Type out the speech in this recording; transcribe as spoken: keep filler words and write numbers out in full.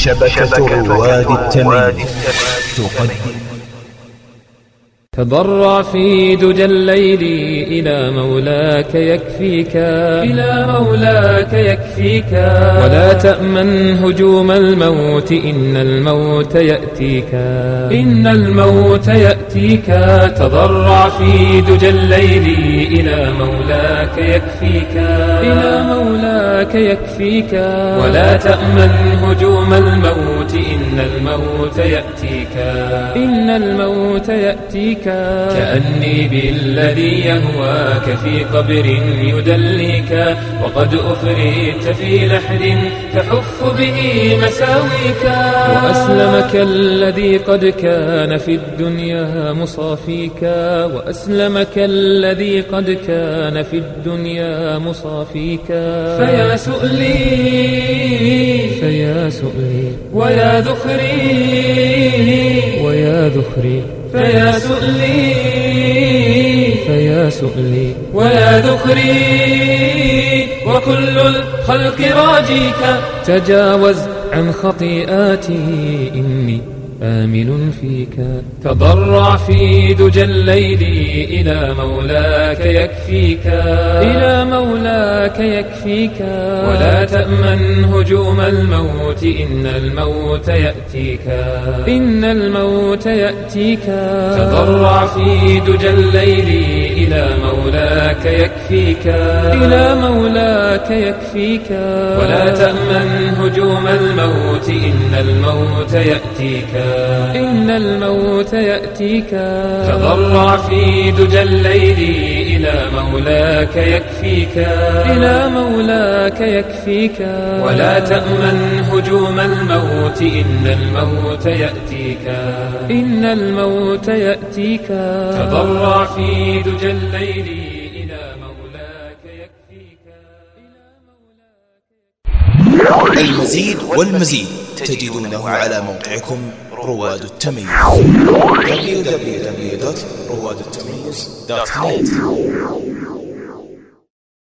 شبكة رواد التمييز تقدم. تضرع في دجى الليل إلى مولاك يكفيك، إلى مولاك يكفيك، ولا تأمن هجوم الموت، إن الموت يأتيك، إن الموت يأتيك. تضرع في دجى الليل إلى مولاك يكفيك، إلى مولاك يكفيك، ولا تأمن هجوم الموت، إن الموت يأتيك، إن الموت يأتيك. كأني بالذي يهواك في قبر يدليك، وقد أفريت في لحد تحف به مساويك، وأسلمك الذي قد كان في الدنيا مصافيك، وأسلمك الذي قد كان في الدنيا مصافيك. فيا سؤلي فيا سؤلي ويا ذخري ويا ذخري، فيا سؤلي فيا سؤلي ويا ذخري، وكل الخلق راجيك. تجاوز عن خطيئاتي إني آمل فيك. تضرع في دجى الليل إلى مولاك يكفيك، إلى مولاك يكفيك، ولا تأمن هجوم الموت، إن الموت يأتيك، إن الموت يأتيك. تضرع في دجى الليل إلى مولاك يكفيك، إلى مولاك يكفيك، ولا تأمن هجوم الموت، إن الموت يأتيك، إن الموت يأتيك. تضرع في دجى الليل إلى مولاك يكفيك، إلى مولاك يكفيك، ولا تأمن هجوم الموت، إن الموت يأتيك، إن الموت يأتيك. تضرع في دجى الليل إلى مولاك يكفيك، إلى مولاك. المزيد والمزيد تجدونه على موقعكم رواد التمييز دبليو دبليو دبليو دوت رواد التمييز دوت نت.